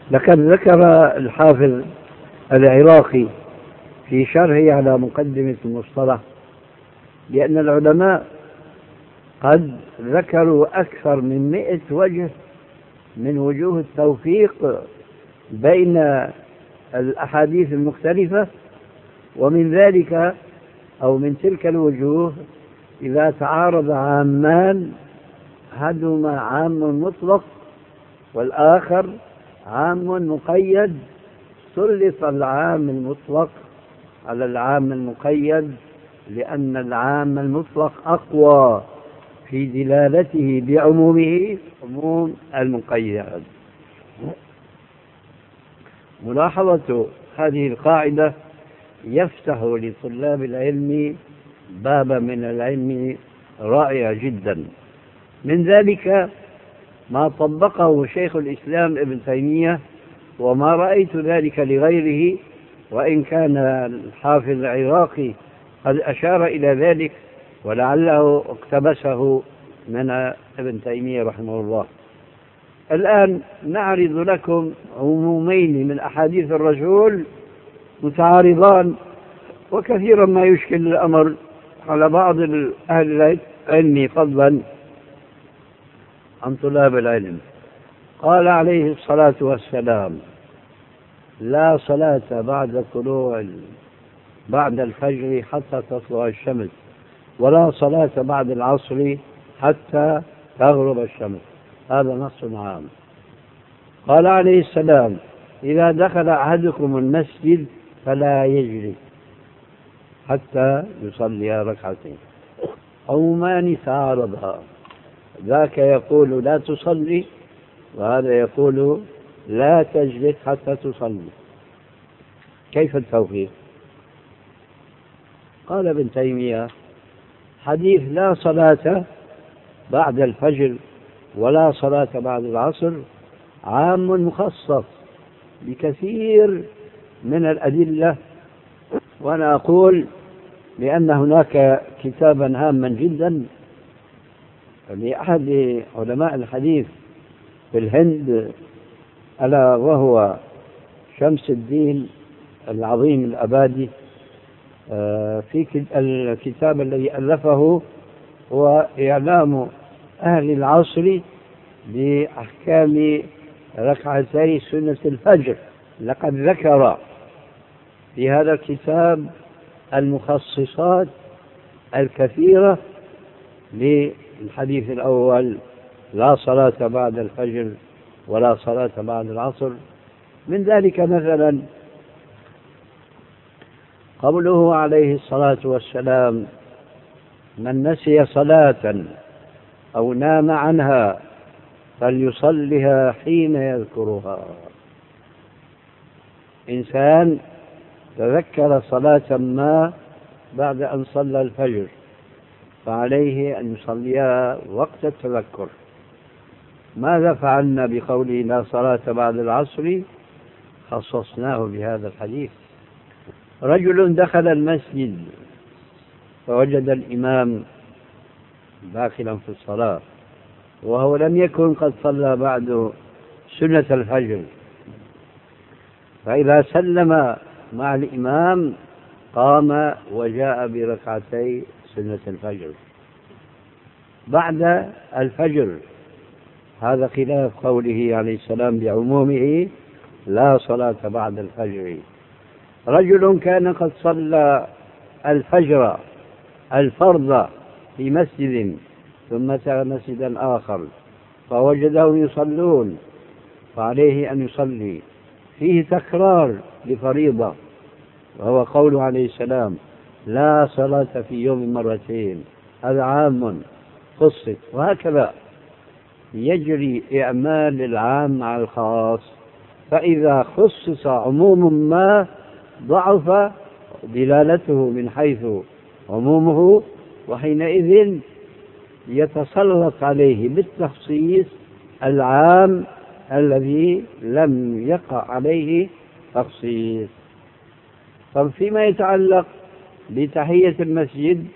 لقد ذكر الحافظ العراقي في شرحه على مقدمة المصطلح بأن العلماء قد ذكروا أكثر من 100 وجه من وجوه التوفيق بين الأحاديث المختلفة، ومن ذلك أو من تلك الوجوه إذا تعارض عامان أحدهما عام مطلق والآخر عام مقيد سلط العام المطلق على العام المقيد، لأن العام المطلق أقوى في دلالته بعمومه عموم المقيد. ملاحظة هذه القاعدة يفتح لطلاب العلم بابا من العلم رائع جدا. من ذلك ما طبقه شيخ الإسلام ابن تيمية، وما رأيت ذلك لغيره، وإن كان الحافظ العراقي قد أشار إلى ذلك ولعله اقتبسه من ابن تيمية رحمه الله. الآن نعرض لكم عمومين من أحاديث الرسول متعارضان، وكثيرا ما يشكل الأمر على بعض أهل العلم فضلا عن طلاب العلم. قال عليه الصلاة والسلام: لا صلاة بعد الفجر حتى تطلع الشمس، ولا صلاة بعد العصر حتى تغرب الشمس. هذا نص عام. قال عليه السلام: إذا دخل أحدكم المسجد فلا يجلس حتى يصلي ركعتين. عمومان تعارضا، ذاك يقول لا تصلي، وهذا يقول لا تجلس حتى تصلي. كيف التوفيق؟ قال ابن تيمية: حديث لا صلاة بعد الفجر ولا صلاة بعد العصر عام مخصص بكثير من الأدلة، وأنا أقول لأن هناك كتابا هاما جدا لأحد علماء الحديث في الهند، ألا وهو شمس الدين العظيم الأبادي، في الكتاب الذي ألفه هو إعلام أهل العصر بأحكام ركعتي سنة الفجر. لقد ذكر في هذا الكتاب المخصصات الكثيرة للحديث الأول: لا صلاة بعد الفجر ولا صلاة بعد العصر. من ذلك مثلا قوله عليه الصلاة والسلام: من نسي صلاة أو نام عنها فليصلها حين يذكرها. إنسان تذكر صلاة ما بعد أن صلى الفجر فعليه أن يصليها وقت التذكر. ماذا فعلنا بقوله لا صلاة بعد العصر؟ خصصناه بهذا الحديث. رجل دخل المسجد فوجد الإمام داخلا في الصلاة وهو لم يكن قد صلى بعد سنة الفجر، فإذا سلم مع الإمام قام وجاء بركعتي سنة الفجر بعد الفجر. هذا خلاف قوله عليه السلام بعمومه: لا صلاة بعد الفجر. رجل كان قد صلى الفجر الفرض في مسجد ثم أتى مسجدا آخر فوجدهم يصلون فعليه أن يصلي، فيه تكرار لفريضة، وهو قول عليه السلام: لا صلاة في يوم مرتين. هذا عام خصص، وهكذا يجري إعمال العام على الخاص. فإذا خصص عموم ما ضعف دلالته من حيث عمومه، وحينئذ يتسلط عليه بالتخصيص العام الذي لم يقع عليه تخصيص. فيما يتعلق بتحية المسجد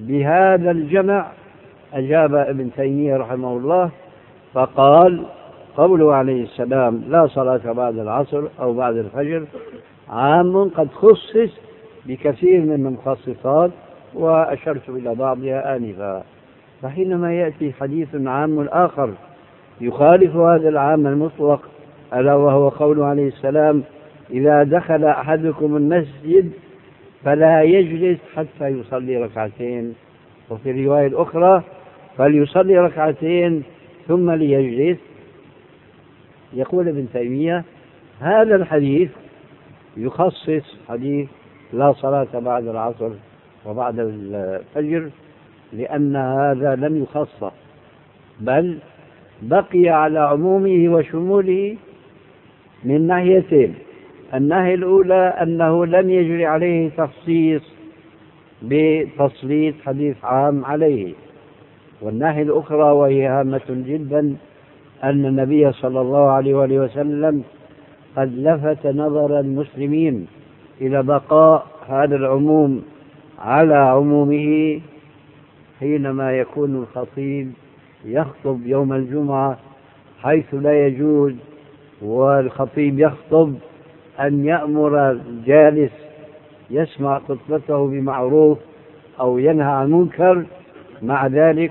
بهذا الجمع أجاب ابن تيمية رحمه الله فقال: قوله عليه السلام لا صلاة بعد العصر أو بعد الفجر عام قد خصص بكثير من المخصصات، وأشرت إلى بعضها آنفا. فحينما يأتي حديث عام آخر يخالف هذا العام المطلق، ألا وهو قوله عليه السلام إذا دخل أحدكم المسجد فلا يجلس حتى يصلي ركعتين، وفي الرواية الأخرى فليصلي ركعتين ثم ليجلس. يقول ابن تيمية هذا الحديث يخصص حديث لا صلاة بعد العصر وبعد الفجر، لأن هذا لم يخصص بل بقي على عمومه وشموله من ناحيتين. الناحية الأولى أنه لم يجري عليه تخصيص بتسليط حديث عام عليه، والناحية الأخرى وهي هامة جدا أن النبي صلى الله عليه وآله وسلم قد لفت نظر المسلمين إلى بقاء هذا العموم على عمومه حينما يكون الخطيب يخطب يوم الجمعة، حيث لا يجوز والخطيب يخطب أن يأمر الجالس يسمع خطبته بمعروف أو ينهى عن منكر. مع ذلك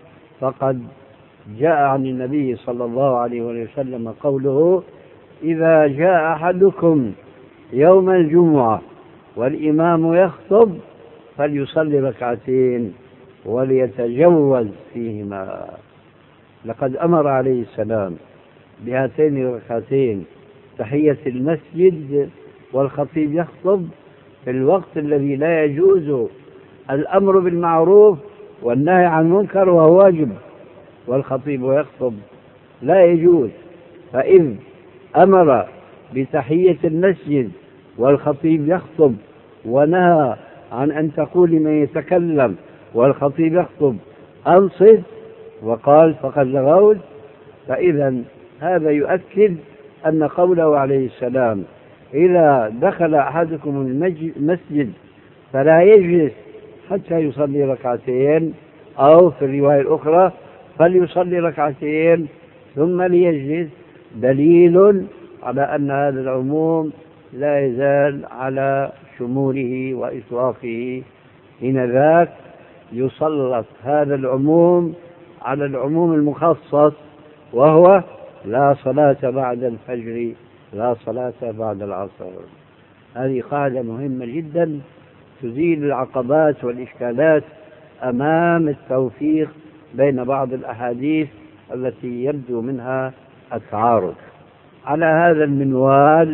فقد جاء عن النبي صلى الله عليه وسلم قوله إذا جاء أحدكم يوم الجمعة والإمام يخطب فليصلي ركعتين وليتجوز فيهما. لقد أمر عليه السلام بهاتين الركعتين تحية المسجد والخطيب يخطب في الوقت الذي لا يجوز الأمر بالمعروف والنهي عن المنكر وهو واجب، والخطيب يخطب لا يجوز. فإذ أمر بتحية المسجد والخطيب يخطب ونهى عن أن تقول لمن يتكلم والخطيب يخطب أنصت وقال فقد لغوت، فإذا هذا يؤكد أن قوله عليه السلام إذا دخل أحدكم المسجد فلا يجلس حتى يصلي ركعتين، أو في الرواية الأخرى فليصلي ركعتين ثم ليجلس، دليل على أن هذا العموم لا يزال على شموله وإطلاقه. حينذاك يسلط هذا العموم على العموم المخصص، وهو لا صلاة بعد الفجر لا صلاة بعد العصر. هذه قاعدة مهمة جدا تزيل العقبات والإشكالات أمام التوفيق بين بعض الأحاديث التي يبدو منها التعارض. على هذا المنوال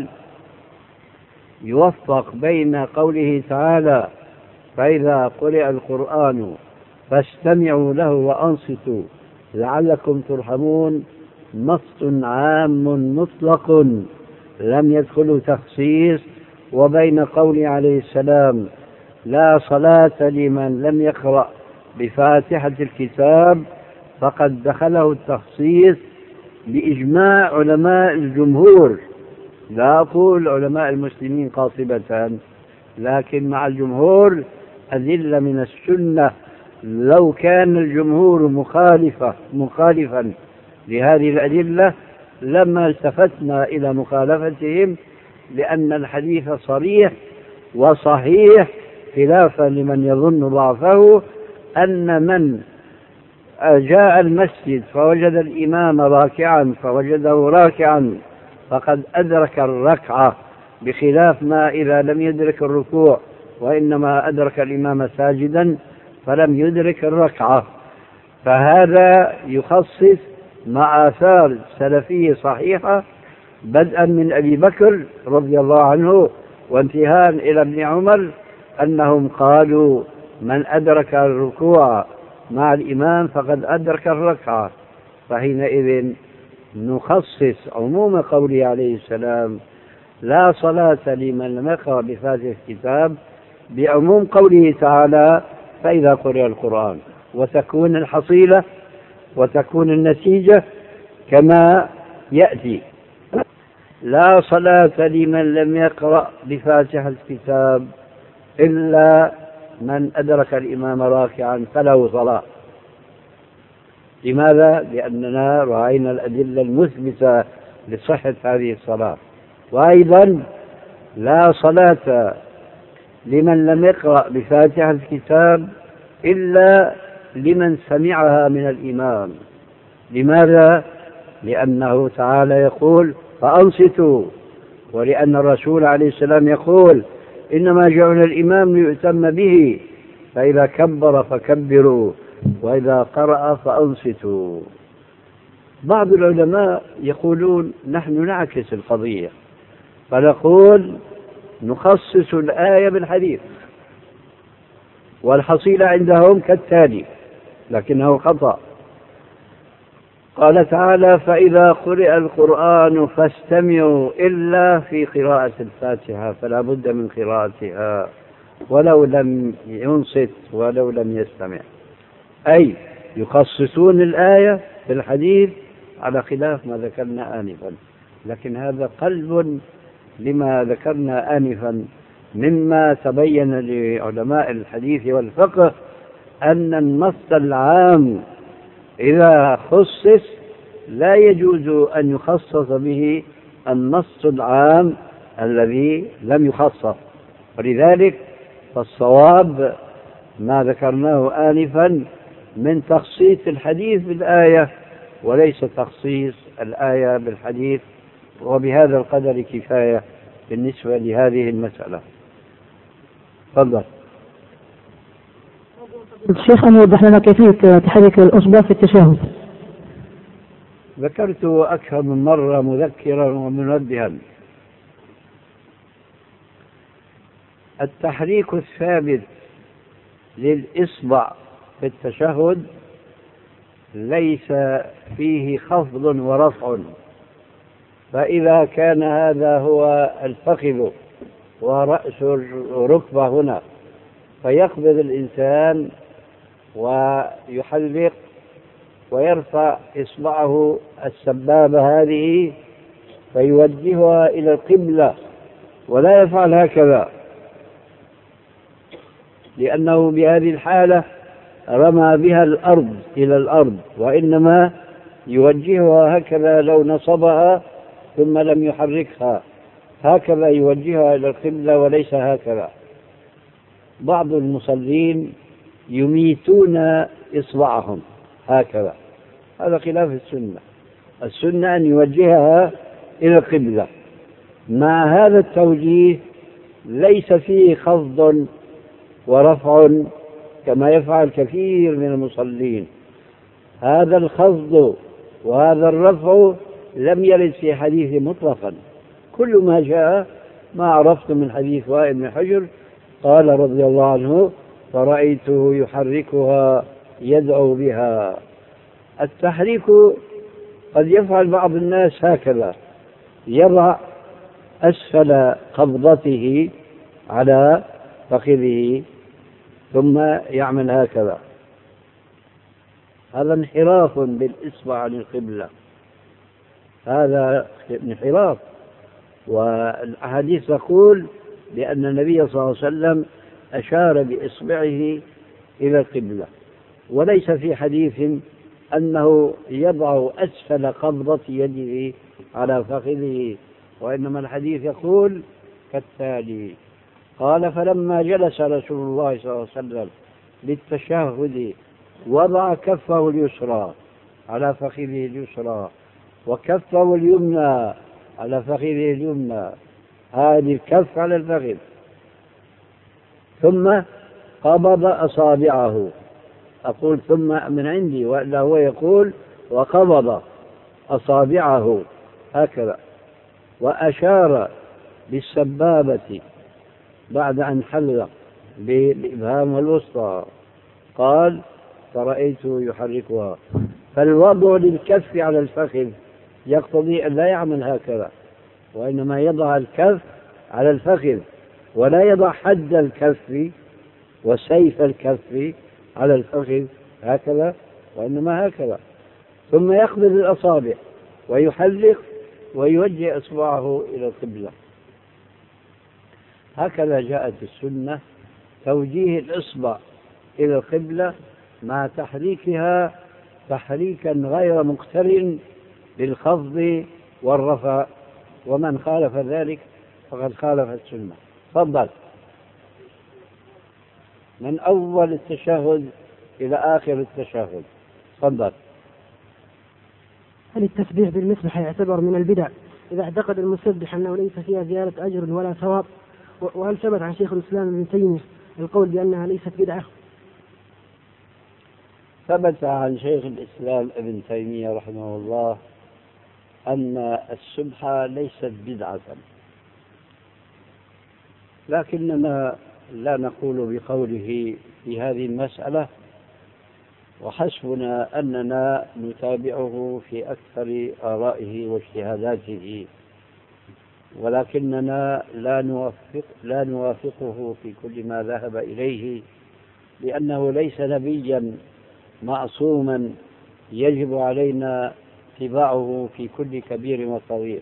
يوفق بين قوله تعالى فإذا قرئ القرآن فاستمعوا له وأنصتوا لعلكم ترحمون، نص عام مطلق لم يدخله تخصيص، وبين قوله عليه السلام لا صلاة لمن لم يقرأ بفاتحة الكتاب فقد دخله التخصيص بإجماع علماء الجمهور، لا أقول علماء المسلمين قاطبة، لكن مع الجمهور أدلة من السنة. لو كان الجمهور مخالفا لهذه الأدلة لما التفتنا إلى مخالفتهم، لأن الحديث صريح وصحيح، خلافا لمن يظن ضعفه، أن من جاء المسجد فوجد الإمام راكعا فوجده راكعا فقد أدرك الركعة، بخلاف ما إذا لم يدرك الركوع وإنما أدرك الإمام ساجدا فلم يدرك الركعة. فهذا يخصص مع آثار سلفية صحيحة بدءا من أبي بكر رضي الله عنه وانتهاء إلى ابن عمر، أنهم قالوا من أدرك الركوع مع الإمام فقد أدرك الركعة. فحينئذ نخصص عموم قوله عليه السلام لا صلاة لمن لم يقرأ بفاتحة الكتاب بعموم قوله تعالى فإذا قرئ القرآن، وتكون الحصيلة وتكون النتيجة كما يأتي لا صلاة لمن لم يقرأ بفاتحة الكتاب إلا من أدرك الإمام راكعا فله صلاة. لماذا؟ لأننا رأينا الأدلة المثبتة لصحة هذه الصلاة. وأيضا لا صلاة لمن لم يقرأ بفاتحة الكتاب إلا لمن سمعها من الإمام. لماذا؟ لأنه تعالى يقول فأنصتوا، ولأن الرسول عليه السلام يقول إنما جعل الإمام ليؤتم به، فإذا كبر فكبروا وإذا قرأ فأنصتوا. بعض العلماء يقولون نحن نعكس القضية، فنقول نخصص الآية بالحديث، والحصيلة عندهم كالتالي لكنه خطأ. قال تعالى فإذا قرئ القرآن فاستمعوا إلا في قراءة الفاتحة، فلا بد من قراءتها ولو لم ينصت ولو لم يستمع، أي يخصصون الآية في الحديث على خلاف ما ذكرنا آنفا. لكن هذا قلب لما ذكرنا آنفا مما تبين لعلماء الحديث والفقه أن النص العام إذا خصص لا يجوز أن يخصص به النص العام الذي لم يخصص. ولذلك فالصواب ما ذكرناه آنفا من تخصيص الحديث بالآية وليس تخصيص الآية بالحديث. وبهذا القدر كفاية بالنسبة لهذه المسألة. تفضل. الشيخ أن يوضح لنا كيفية تحريك الأصبع في التشهد. ذكرت أكثر من مرة مذكرا ومنبها. التحريك الثابت للإصبع في التشهد ليس فيه خفض ورفع، فإذا كان هذا هو الفخذ ورأس الركبة هنا فيقبض الإنسان ويحلق ويرفع إصبعه السبابة هذه فيوجهها إلى القبلة ولا يفعل هكذا، لأنه بهذه الحالة رمى بها الأرض إلى الأرض، وإنما يوجهها هكذا لو نصبها ثم لم يحركها هكذا يوجهها إلى القبلة وليس هكذا. بعض المصلين يميتون إصبعهم هكذا، هذا خلاف السنة. السنة أن يوجهها إلى القبلة. مع هذا التوجيه ليس فيه خفض ورفع كما يفعل كثير من المصلين. هذا الخفض وهذا الرفع لم يرد في حديث مطلقا. كل ما جاء ما عرفت من حديث وائل بن حجر قال رضي الله عنه فرأيته يحركها يدعو بها. التحريك قد يفعل بعض الناس هكذا، يضع أسفل قبضته على فخذه ثم يعمل هكذا، هذا انحراف بالإصبع عن القبلة، هذا انحراف. والأحاديث تقول بأن النبي صلى الله عليه وسلم أشار بإصبعه إلى القبلة، وليس في حديث أنه يضع أسفل قبضة يده على فخذه، وإنما الحديث يقول كالتالي: قال فلما جلس رسول الله صلى الله عليه وسلم للتشهد وضع كفه اليسرى على فخذه اليسرى وكفه اليمنى على فخذه اليمنى، هذه الكف على الفخذ، ثم قبض أصابعه. أقول ثم من عندي، وإلا هو يقول وقبض أصابعه هكذا، وأشار بالسبابة بعد أن حلق بالإبهام والوسطى، قال فرأيته يحركها. فالوضع للكف على الفخذ يقتضي أن لا يعمل هكذا، وإنما يضع الكف على الفخذ ولا يضع حد الكف وسيف الكف على الفخذ هكذا، وإنما هكذا، ثم يقبض الأصابع ويحلق ويوجه إصبعه إلى القبلة. هكذا جاءت السنة، توجيه الإصبع إلى القبلة مع تحريكها تحريكا غير مقترن بالخفض والرفع، ومن خالف ذلك فقد خالف السنة. تفضل. من أول التشهد إلى آخر التشهد. تفضل. هل التسبيح بالمسبح يعتبر من البدع إذا اعتقد المسبح أنه ليس فيها زيادة أجر ولا ثواب؟ وهل ثبت عن شيخ الإسلام ابن تيمية القول بأنها ليست بدعة؟ ثبت عن شيخ الإسلام ابن تيمية رحمه الله أن السبحة ليست بدعة، لكننا لا نقول بقوله في هذه المسألة، وحسبنا أننا نتابعه في أكثر آرائه واجتهاداته، ولكننا لا نوافقه في كل ما ذهب إليه، لأنه ليس نبيا معصوما يجب علينا اتباعه في كل كبير وصغير.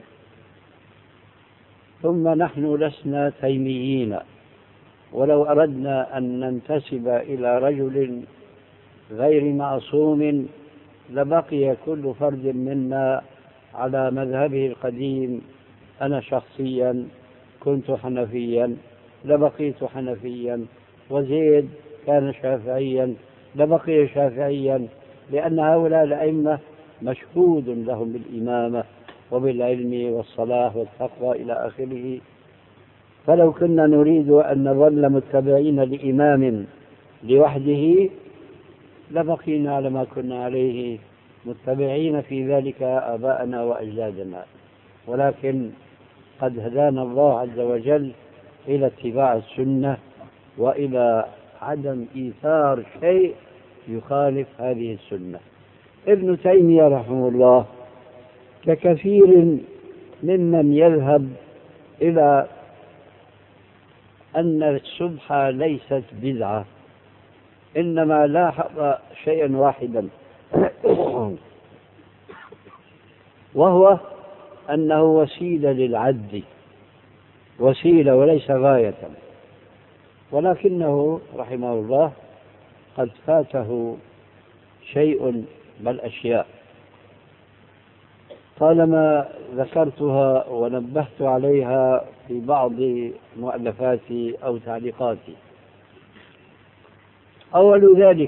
ثم نحن لسنا تيميين، ولو أردنا أن ننتسب إلى رجل غير معصوم لبقي كل فرد منا على مذهبه القديم. أنا شخصيا كنت حنفيا لبقيت حنفيا، وزيد كان شافعيا لبقي شافعيا، لأن هؤلاء الأئمة مشهود لهم بالإمامة وبالعلم والصلاح والتقوى إلى آخره. فلو كنا نريد أن نظل متبعين لإمام لوحده لبقينا على ما كنا عليه متبعين في ذلك آباءنا وأجدادنا، ولكن قد هدانا الله عز وجل إلى اتباع السنة وإلى عدم إيثار شيء يخالف هذه السنة. ابن تيمية رحمه الله ككثير ممن يذهب إلى أن السبحة ليست بدعة، إنما لاحظ شيئا واحدا وهو أنه وسيلة للعد، وسيلة وليس غاية، ولكنه رحمه الله قد فاته شيء بل أشياء طالما ذكرتها ونبهت عليها في بعض مؤلفاتي أو تعليقاتي. أول ذلك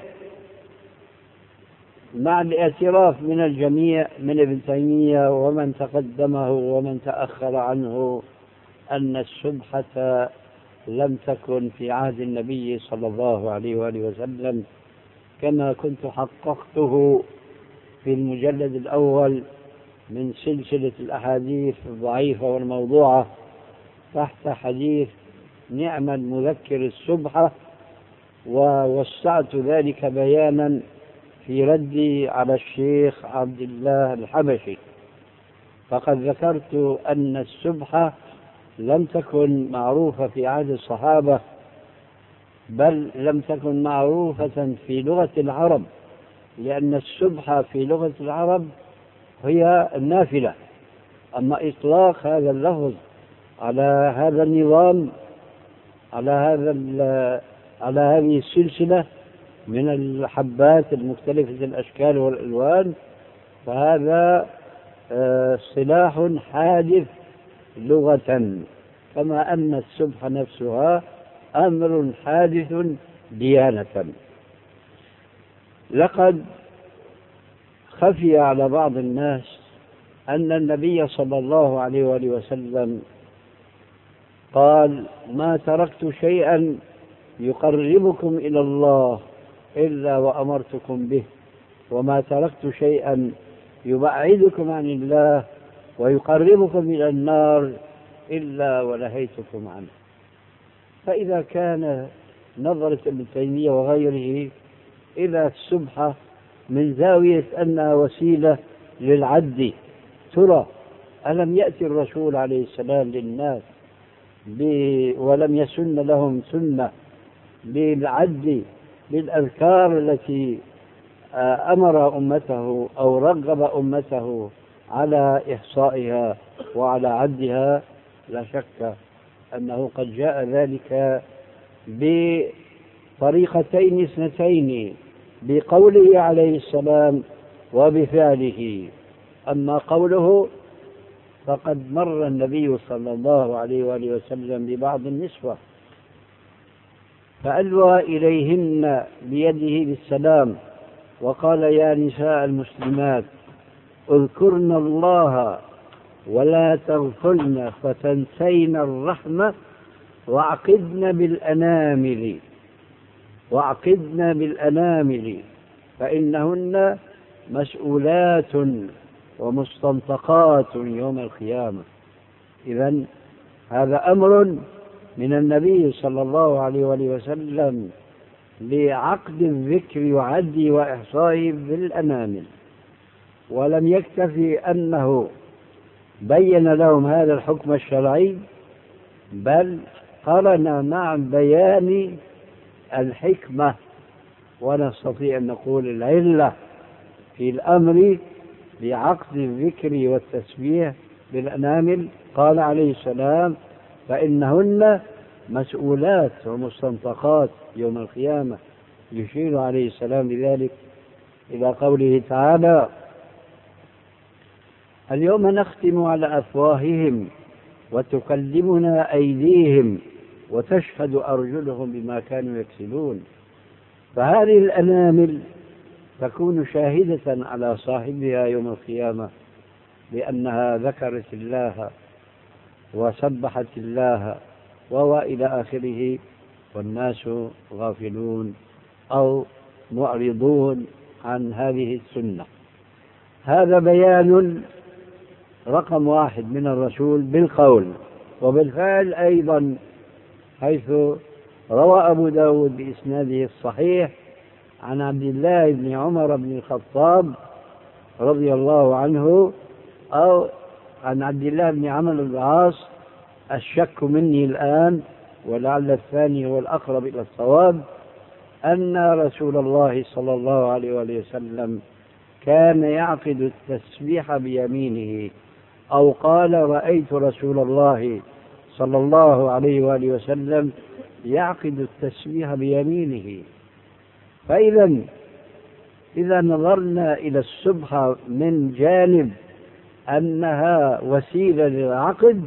مع الاعتراف من الجميع من ابن تيمية ومن تقدمه ومن تأخر عنه أن السبحة لم تكن في عهد النبي صلى الله عليه وآله وسلم، كما كنت حققته في المجلد الأول من سلسلة الأحاديث الضعيفة والموضوعة تحت حديث نعم المذكر السبحة، ووسعت ذلك بيانا في ردي على الشيخ عبد الله الحبشي. فقد ذكرت أن السبحة لم تكن معروفة في عهد الصحابة، بل لم تكن معروفة في لغة العرب، لأن السبحة في لغة العرب هي النافلة. أما إطلاق هذا اللفظ على هذا النظام على هذه السلسلة من الحبات المختلفة الأشكال والألوان فهذا اصطلاح حادث لغة، كما أن السبحة نفسها أمر حادث ديانة. لقد خفي على بعض الناس أن النبي صلى الله عليه وآله وسلم قال: ما تركت شيئا يقربكم إلى الله إلا وأمرتكم به، وما تركت شيئا يبعدكم عن الله ويقربكم إلى النار إلا ونهيتكم عنه. فإذا كان نظرة ابن تيمية وغيره إلى السبحة من زاوية أنها وسيلة للعد، ترى ألم يأتي الرسول عليه السلام للناس ولم يسن لهم سنة بالعد بالأذكار التي أمر أمته أو رغب أمته على إحصائها وعلى عدها؟ لا شك أنه قد جاء ذلك بطريقتين اثنتين، بقوله عليه السلام: وبفعله. أما قوله فقد مر النبي صلى الله عليه وآله وسلم ببعض النسوة فألوى إليهن بيده بالسلام وقال يا نساء المسلمات اذكرن الله ولا تغفلن فتنسين الرحمة وعقدن بالأنامل فإنهن مسؤولات ومستنطقات يوم القيامة. إذن هذا أمر من النبي صلى الله عليه وسلم لعقد الذكر وعد وإحصائه بالأنامل. ولم يكتفي أنه بين لهم هذا الحكم الشرعي، بل قرن مع بيان الحكمة، ونستطيع أن نقول العلة في الأمر بعقد الذكر والتسبيح بالأنامل. قال عليه السلام فإنهن مسؤولات ومستنطقات يوم القيامة، يشير عليه السلام بذلك إلى قوله تعالى اليوم نختم على أفواههم وتكلمنا أيديهم وتشهد أرجلهم بما كانوا يكسبون. فهذه الأنامل تكون شاهدة على صاحبها يوم القيامة لأنها ذكرت الله وسبحت الله وإلى آخره، والناس غافلون أو معرضون عن هذه السنة. هذا بيان رقم 1 من الرسول بالقول وبالفعل أيضا، حيث روى أبو داود بإسناده الصحيح عن عبد الله بن عمر بن الخطاب رضي الله عنه أو عن عبد الله بن عمرو بن العاص، الشك مني الآن ولعل الثاني هو الأقرب إلى الصواب، أن رسول الله صلى الله عليه وسلم كان يعقد التسبيح بيمينه، أو قال رأيت رسول الله صلى الله عليه وآله وسلم يعقد التسبيح بيمينه. إذا نظرنا إلى السبحة من جانب أنها وسيلة للعقد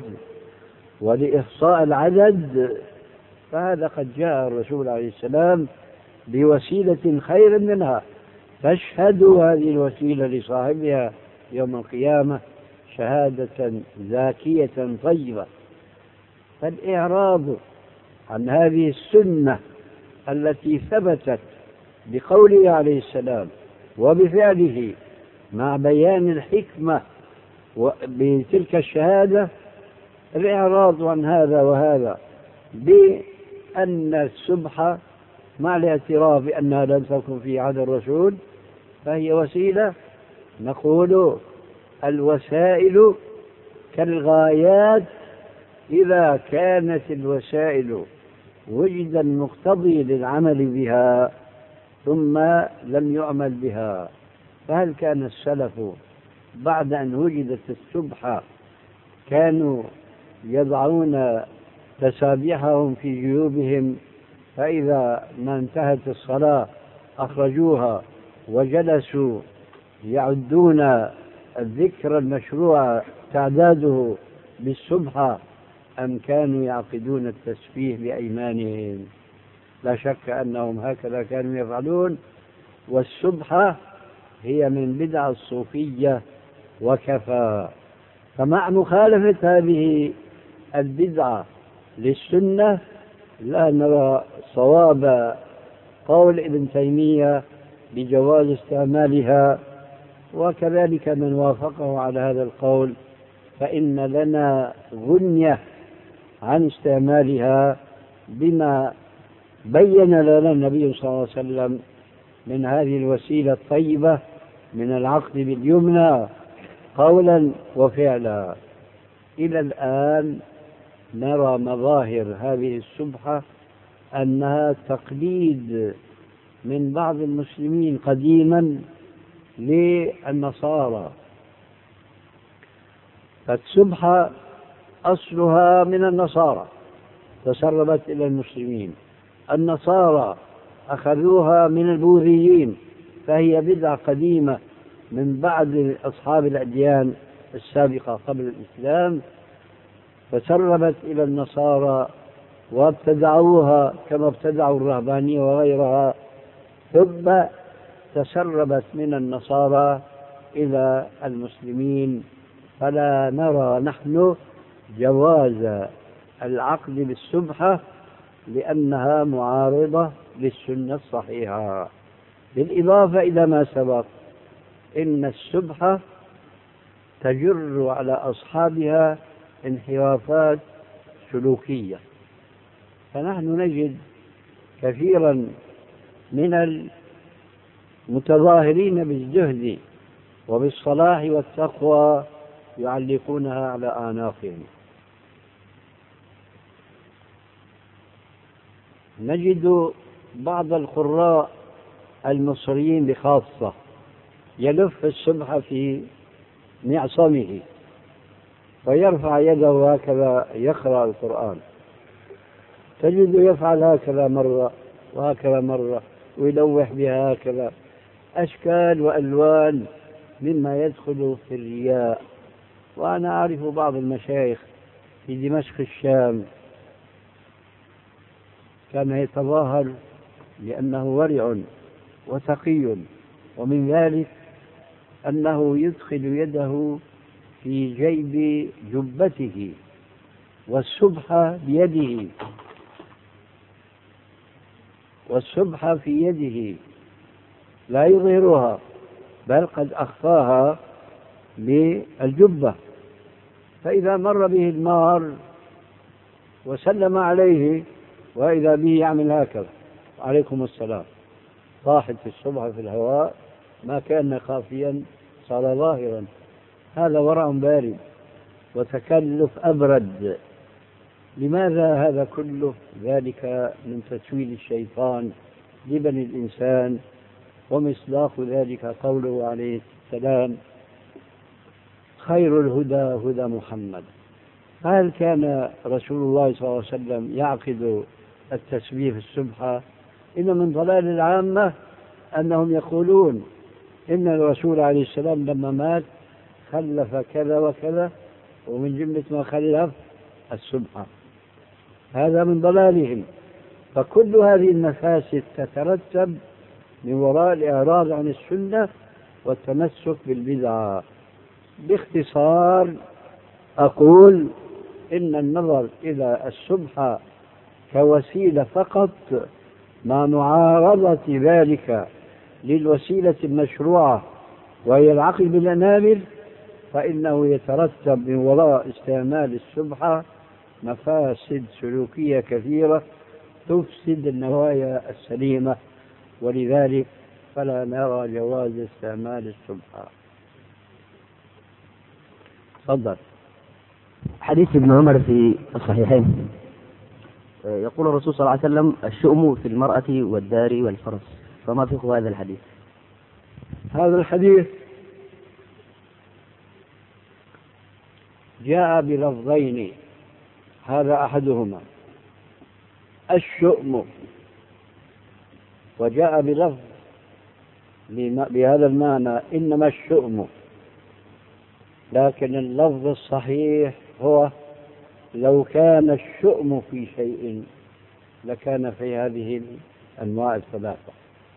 ولإحصاء العدد، فهذا قد جاء الرسول عليه السلام بوسيلة خير منها، تشهد هذه الوسيلة لصاحبها يوم القيامة شهادة زاكية طيبة. فالإعراض عن هذه السنة التي ثبتت بقوله عليه السلام وبفعله مع بيان الحكمة بتلك الشهادة، الإعراض عن هذا وهذا بأن السبحة مع الاعتراف بأنها لم تكن في عهد الرسول فهي وسيلة. نقول الوسائل كالغايات، إذا كانت الوسائل وجد المقتضي للعمل بها ثم لم يعمل بها، فهل كان السلف بعد أن وجدت السبحة كانوا يضعون تسابيحهم في جيوبهم، فإذا ما انتهت الصلاة أخرجوها وجلسوا يعدون الذكر المشروع تعداده بالسبحة، أم كانوا يعقدون التسبيح بأيمانهم؟ لا شك أنهم هكذا كانوا يفعلون. والسبحة هي من بدع الصوفية وكفى. فمع مخالفة هذه البدعة للسنة لا نرى صواب قول ابن تيمية بجواز استعمالها، وكذلك من وافقه على هذا القول فإن لنا غنية عن استعمالها بما بين لنا النبي صلى الله عليه وسلم من هذه الوسيلة الطيبة من العقد باليمنى قولا وفعلا. إلى الآن نرى مظاهر هذه السبحة أنها تقليد من بعض المسلمين قديما للنصارى. فالسبحة أصلها من النصارى تسربت إلى المسلمين، النصارى أخذوها من البوذيين، فهي بدعة قديمة من بعد أصحاب الأديان السابقة قبل الإسلام، فسربت إلى النصارى وابتدعوها كما ابتدعوا الرهبانية وغيرها، ثم تسربت من النصارى إلى المسلمين. فلا نرى نحن جواز العقد بالسبحة لأنها معارضة للسنة الصحيحة. بالإضافة إلى ما سبق، إن السبحة تجر على أصحابها انحرافات سلوكية، فنحن نجد كثيرا من المتظاهرين بالزهد وبالصلاح والتقوى يعلقونها على أعناقهم. نجد بعض القراء المصريين بخاصة يلف السبحة في معصمه ويرفع يده هكذا يقرأ القرآن، تجد يفعل هكذا مرة وهكذا مرة ويلوح بها هكذا، أشكال وألوان مما يدخل في الرياء. وأنا أعرف بعض المشايخ في دمشق الشام كان يتظاهر لأنه ورع وتقي، ومن ذلك أنه يدخل يده في جيب جبته والسبحة بيده، والسبحة في يده لا يظهرها بل قد أخفاها بالجبة، فإذا مر به المار وسلم عليه وإذا به يعمل هكذا عليكم السلام، طاحت السبحة في الهواء، ما كان خافيا صار ظاهرا. هذا ورع بارد وتكلف أبرد. لماذا هذا كله؟ ذلك من تسويل الشيطان لبني الإنسان، ومصداق ذلك قوله عليه السلام: خير الهدى هدى محمد. هل كان رسول الله صلى الله عليه وسلم يعقد التسبيح في السبحة؟ إن من ضلال العامة أنهم يقولون إن الرسول عليه السلام لما مات خلف كذا وكذا، ومن جملة ما خلف السبحة. هذا من ضلالهم. فكل هذه المفاسد تترتب من وراء الإعراض عن السنة والتمسك بالبدعة. باختصار أقول إن النظر إلى السبحة كوسيلة فقط مع معارضة ذلك للوسيلة المشروعة وهي العقل بالأنامل، فإنه يترتب من وراء استعمال السبحة مفاسد سلوكية كثيرة تفسد النوايا السليمة، ولذلك فلا نرى جواز استعمال السبحة. تفضل. حديث ابن عمر في الصحيحين يقول الرسول صلى الله عليه وسلم: الشؤم في المرأة والدار والفرس. فما فقه هذا الحديث؟ هذا الحديث جاء بلفظين، هذا أحدهما الشؤم، وجاء بلفظ بهذا المعنى إنما الشؤم، لكن اللفظ الصحيح هو لو كان الشؤم في شيء لكان في هذه الأنواع الثلاثة.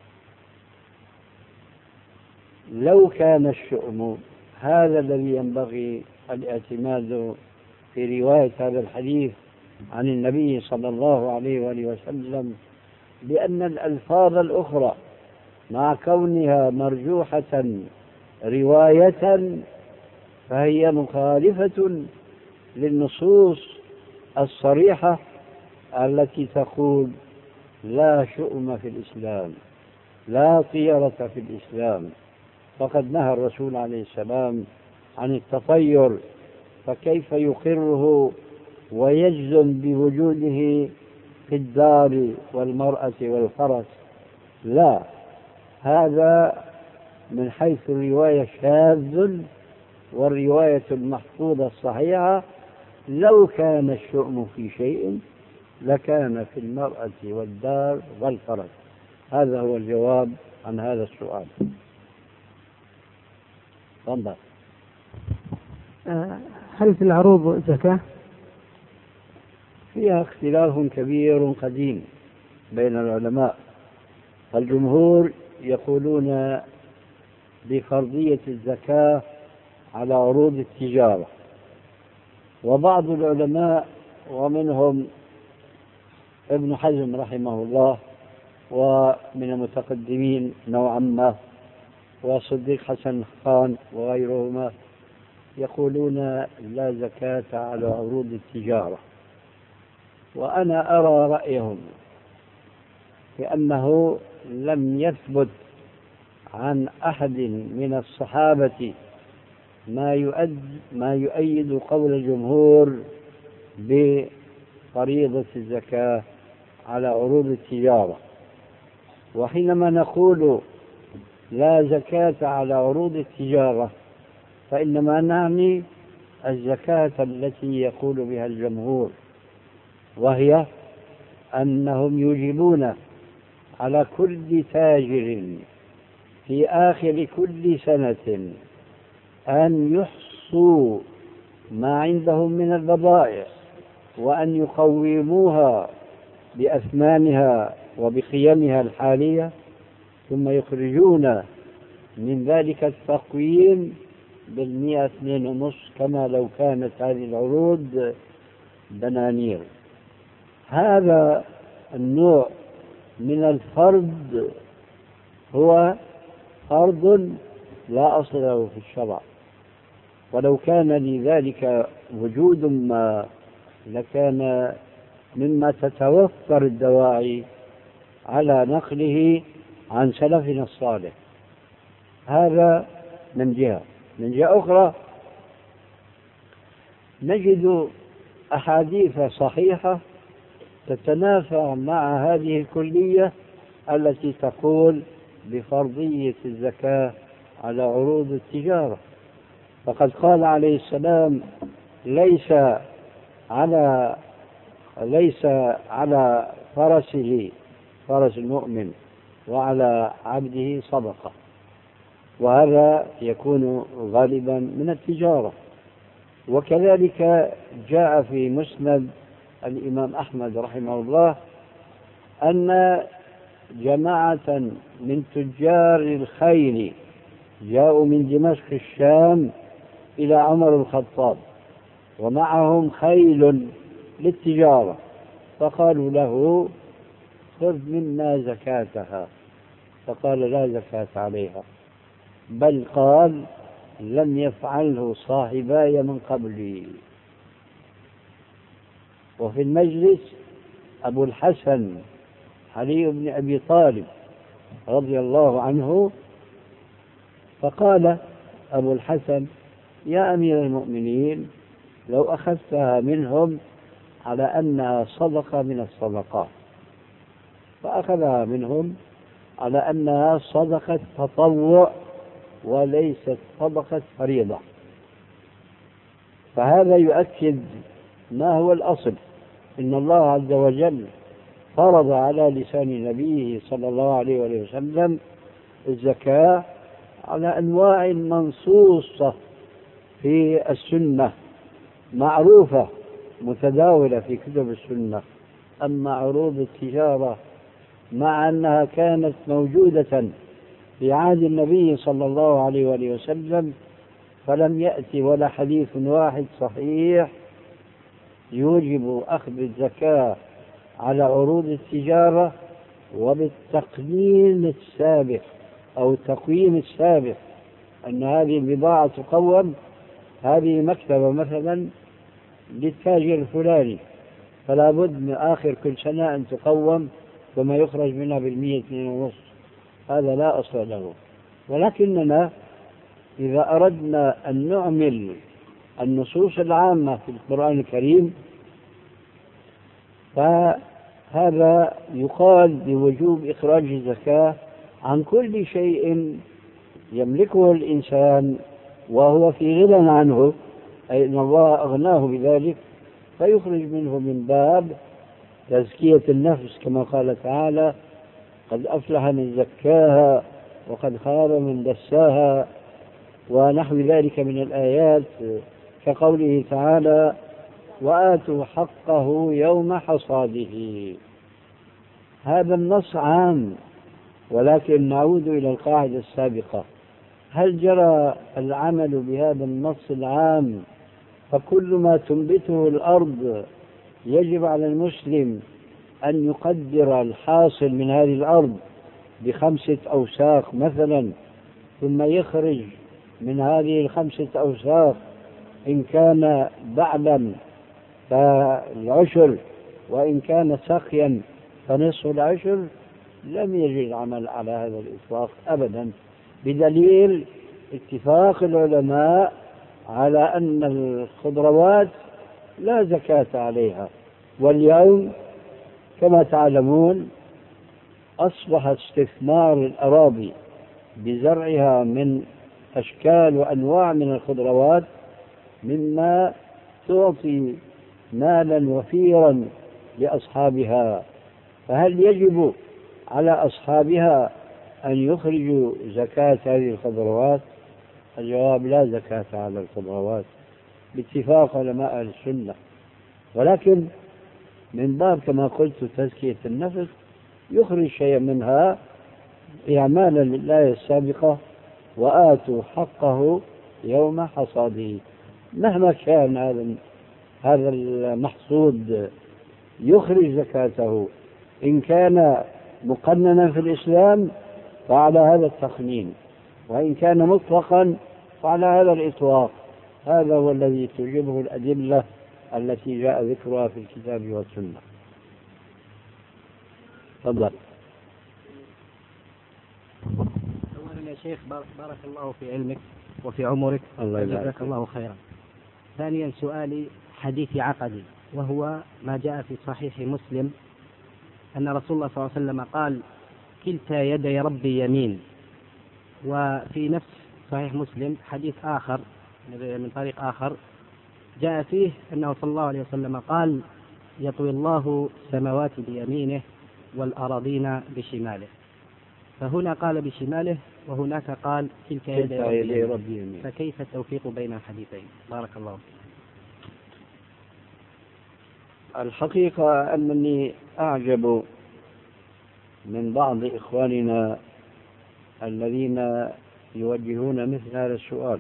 لو كان الشؤم، هذا الذي ينبغي الاعتماد في رواية هذا الحديث عن النبي صلى الله عليه وآله وسلم، لأن الألفاظ الأخرى مع كونها مرجوحة رواية فهي مخالفة للنصوص الصريحة التي تقول لا شؤم في الإسلام، لا طيرة في الإسلام. فقد نهى الرسول عليه السلام عن التطير، فكيف يقره ويجزم بوجوده في الدار والمرأة والفرس؟ لا، هذا من حيث الرواية شاذ، والرواية المحفوظة الصحيحة لو كان الشؤم في شيء لكان في المرأة والدار والفرس. هذا هو الجواب عن هذا السؤال. تفضل. هل في العروض زكاة؟ فيها اختلاف كبير قديم بين العلماء، الجمهور يقولون بفرضية الزكاة على عروض التجارة، وبعض العلماء ومنهم ابن حزم رحمه الله ومن المتقدمين نوعا ما وصديق حسن خان وغيرهما يقولون لا زكاة على عروض التجارة. وأنا أرى رأيهم لأنه لم يثبت عن أحد من الصحابة ما يؤيد قول الجمهور بفريضة الزكاة على عروض التجارة. وحينما نقول لا زكاة على عروض التجارة فإنما نعني الزكاة التي يقول بها الجمهور، وهي أنهم يجبون على كل تاجر في آخر كل سنة أن يحصوا ما عندهم من البضائع وأن يقوموها بأثمانها وبقيمها الحالية، ثم يخرجون من ذلك التقويم 2.5% كما لو كانت هذه العروض دنانير. هذا النوع من الفرض هو فرض لا أصل له في الشرع، ولو كان لذلك وجود ما لكان مما تتوفر الدواعي على نقله عن سلفنا الصالح. هذا من جهة. من جهة أخرى نجد أحاديث صحيحة تتنافى مع هذه الكلية التي تقول بفرضية الزكاة على عروض التجارة. فقد قال عليه السلام ليس على فرسه فرس المؤمن وعلى عبده صدقة، وهذا يكون غالبا من التجارة. وكذلك جاء في مسند الإمام أحمد رحمه الله أن جماعة من تجار الخيل جاءوا من دمشق الشام إلى عمر الخطاب ومعهم خيل للتجارة، فقالوا له خذ منا زكاتها، فقال لا زكاة عليها، بل قال لم يفعله صاحباي من قبلي. وفي المجلس أبو الحسن علي بن أبي طالب رضي الله عنه، فقال أبو الحسن يا أمير المؤمنين لو أخذتها منهم على أنها صدقة من الصدقات، فأخذها منهم على أنها صدقة تطوع وليست صدقة فريضة. فهذا يؤكد ما هو الأصل، إن الله عز وجل فرض على لسان نبيه صلى الله عليه وسلم الزكاة على أنواع منصوصة في السنة معروفة متداولة في كتب السنة. أما عروض التجارة مع أنها كانت موجودة في عهد النبي صلى الله عليه وسلم فلم يأتي ولا حديث واحد صحيح يوجب أخذ الزكاة على عروض التجارة وبالتقنين السابق أو التقويم السابق أن هذه البضاعة تقوم، هذه مكتبة مثلا للتاجر الفلاني فلا بد من آخر كل سنة أن تقوم ثم يخرج منها 2.5%. هذا لا أصل له. ولكننا إذا أردنا أن نعمل النصوص العامة في القرآن الكريم فهذا يقال بوجوب إخراج الزكاة عن كل شيء يملكه الإنسان وهو في غنى عنه، أي أن الله أغناه بذلك، فيخرج منه من باب تزكية النفس كما قال تعالى قد أفلح من زكاها وقد خاب من دساها. ونحو ذلك من الآيات كقوله تعالى وآتوا حقه يوم حصاده. هذا النص عام، ولكن نعود إلى القاعدة السابقة: هل جرى العمل بهذا النص العام فكل ما تنبته الأرض يجب على المسلم أن يقدر الحاصل من هذه الأرض ب5 أوساق مثلا، ثم يخرج من هذه ال5 أوساق إن كان بعلا فالعشر، وإن كان سقيا فنصف العشر؟ لم يجد العمل على هذا الإطلاق أبدا، بدليل اتفاق العلماء على أن الخضروات لا زكاة عليها. واليوم كما تعلمون أصبح استثمار الأراضي بزرعها من أشكال وأنواع من الخضروات مما تعطي مالا وفيرا لأصحابها، فهل يجب على أصحابها أن يخرجوا زكاة هذه الخضروات؟ الجواب: لا زكاة على الخضروات باتفاق علماء أهل السنة، ولكن من باب كما قلت تزكية النفس يخرج شيئا منها إعمالا لله السابقة: وآتوا حقه يوم حصاده. مهما كان هذا المحصود يخرج زكاته، إن كان مقننا في الإسلام فعلى هذا التقنين، وإن كان مطلقا فعلى هذا الإطلاق. هذا هو الذي توجبه الأدلة التي جاء ذكرها في الكتاب والسنة. تفضل. أولا يا شيخ بارك الله في علمك وفي عمرك، جزاك الله خيرا. ثانيا سؤالي حديث عقدي، وهو ما جاء في صحيح مسلم أن رسول الله صلى الله عليه وسلم قال كلتا يدي ربي يمين. وفي نفس صحيح مسلم حديث آخر من طريق آخر جاء فيه أنه صلى الله عليه وسلم قال يطوي الله السماوات بيمينه والأراضين بشماله، فهنا قال بشماله وهناك قال كلتا يدي ربي يمين، فكيف التوفيق بين الحديثين؟ بارك الله فيك. الحقيقة أنني أعجب من بعض إخواننا الذين يوجهون مثل هذا السؤال،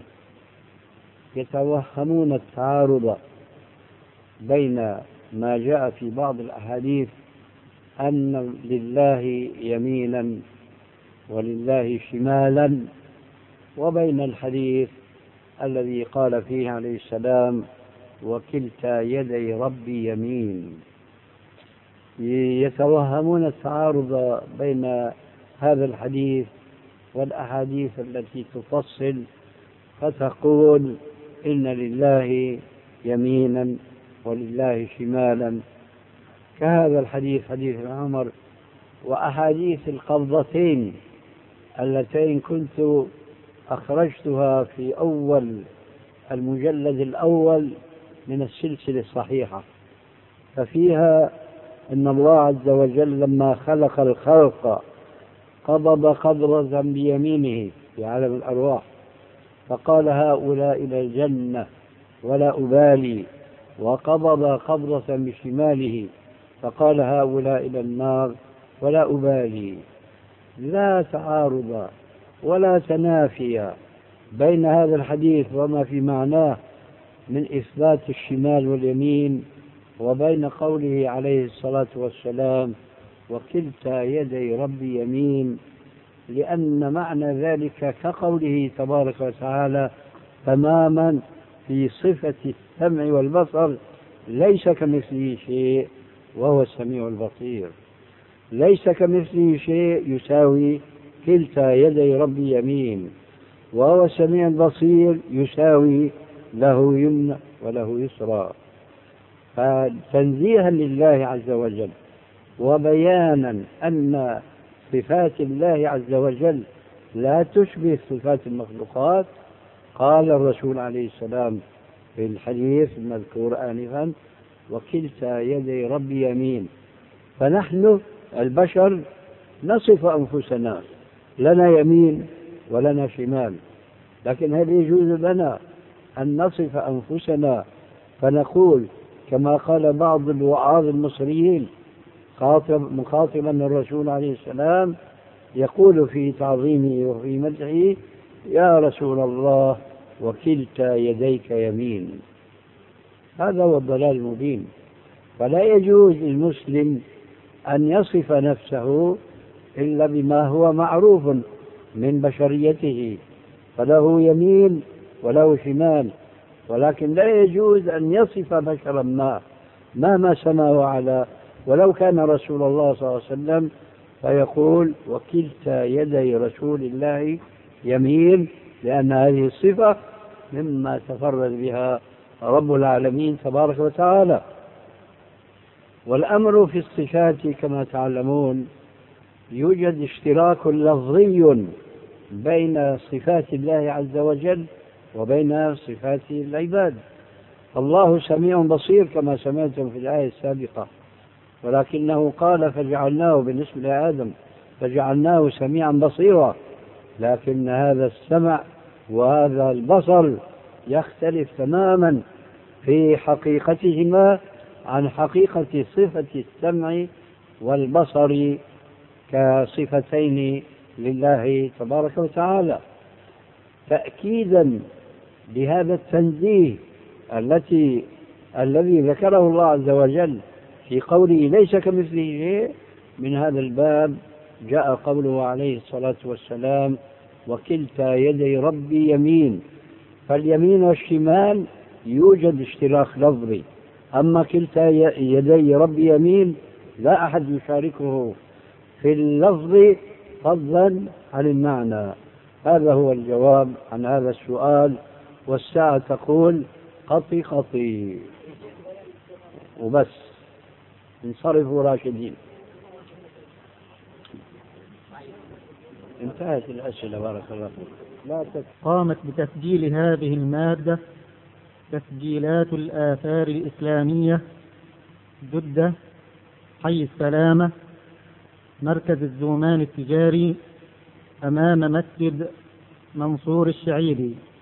يتوهمون التعارض بين ما جاء في بعض الأحاديث أن لله يمينا ولله شمالا، وبين الحديث الذي قال فيه عليه السلام وكلتا يدي ربي يمين. يتوهمون التعارض بين هذا الحديث والأحاديث التي تفصل فتقول إن لله يمينا ولله شمالا، كهذا الحديث حديث عمر، وأحاديث القبضتين اللتين كنت أخرجتها في أول المجلد الأول من السلسلة الصحيحة، ففيها إن الله عز وجل لما خلق الخلق قبض قبضة بيمينه في عالم الأرواح فقال هؤلاء إلى الجنة ولا أبالي، وقبض قبضة بشماله فقال هؤلاء إلى النار ولا أبالي. لا تعارض ولا تنافي بين هذا الحديث وما في معناه من إثبات الشمال واليمين وبين قوله عليه الصلاة والسلام وكلتا يدي ربي يمين، لأن معنى ذلك كقوله تبارك وتعالى تماما في صفة السمع والبصر: ليس كمثله شيء وهو السميع البصير. ليس كمثله شيء يساوي كلتا يدي ربي يمين، وهو السميع البصير يساوي له يمنى وله يسرى. فتنزيها لله عز وجل وبيانا أن صفات الله عز وجل لا تشبه صفات المخلوقات، قال الرسول عليه السلام في الحديث المذكور آنفا وكلتا يدي ربي يمين. فنحن البشر نصف أنفسنا لنا يمين ولنا شمال، لكن هل يجوز لنا أن نصف أنفسنا فنقول كما قال بعض الوعاظ المصريين مخاطبا الرسول عليه السلام يقول في تعظيمه وفي مدحه: يا رسول الله وكلتا يديك يمين. هذا هو الضلال المبين. فلا يجوز للمسلم أن يصف نفسه إلا بما هو معروف من بشريته، فله يمين وله شمال، ولكن لا يجوز أن يصف بشرا مهما سما وعلا ولو كان رسول الله صلى الله عليه وسلم، فيقول وكلتا يدي رسول الله يمين، لأن هذه الصفة مما تفرد بها رب العالمين تبارك وتعالى. والأمر في الصفات كما تعلمون يوجد اشتراك لفظي بين صفات الله عز وجل وبين صفات العباد. الله سميع بصير كما سمعتم في الآية السابقة، ولكنه قال فجعلناه بالنسبة لآدم فجعلناه سميعا بصيرا، لكن هذا السمع وهذا البصر يختلف تماما في حقيقتهما عن حقيقة صفة السمع والبصر كصفتين لله تبارك وتعالى. تأكيدا لهذا التنزيه الذي ذكره الله عز وجل في قوله ليس كمثله شيء، من هذا الباب جاء قوله عليه الصلاة والسلام وكلتا يدي ربي يمين. فاليمين والشمال يوجد اشتراك لفظي، أما كلتا يدي ربي يمين لا أحد يشاركه في اللفظ فضلا عن المعنى. هذا هو الجواب عن هذا السؤال، والساعة تقول قطي قطي وبس، انصرفوا راشدين. انتهت الأسئلة بارك الله فيك. قامت بتسجيل هذه المادة تسجيلات الآثار الإسلامية جدة، حي السلامة، مركز الزومان التجاري، أمام مسجد منصور الشعيري.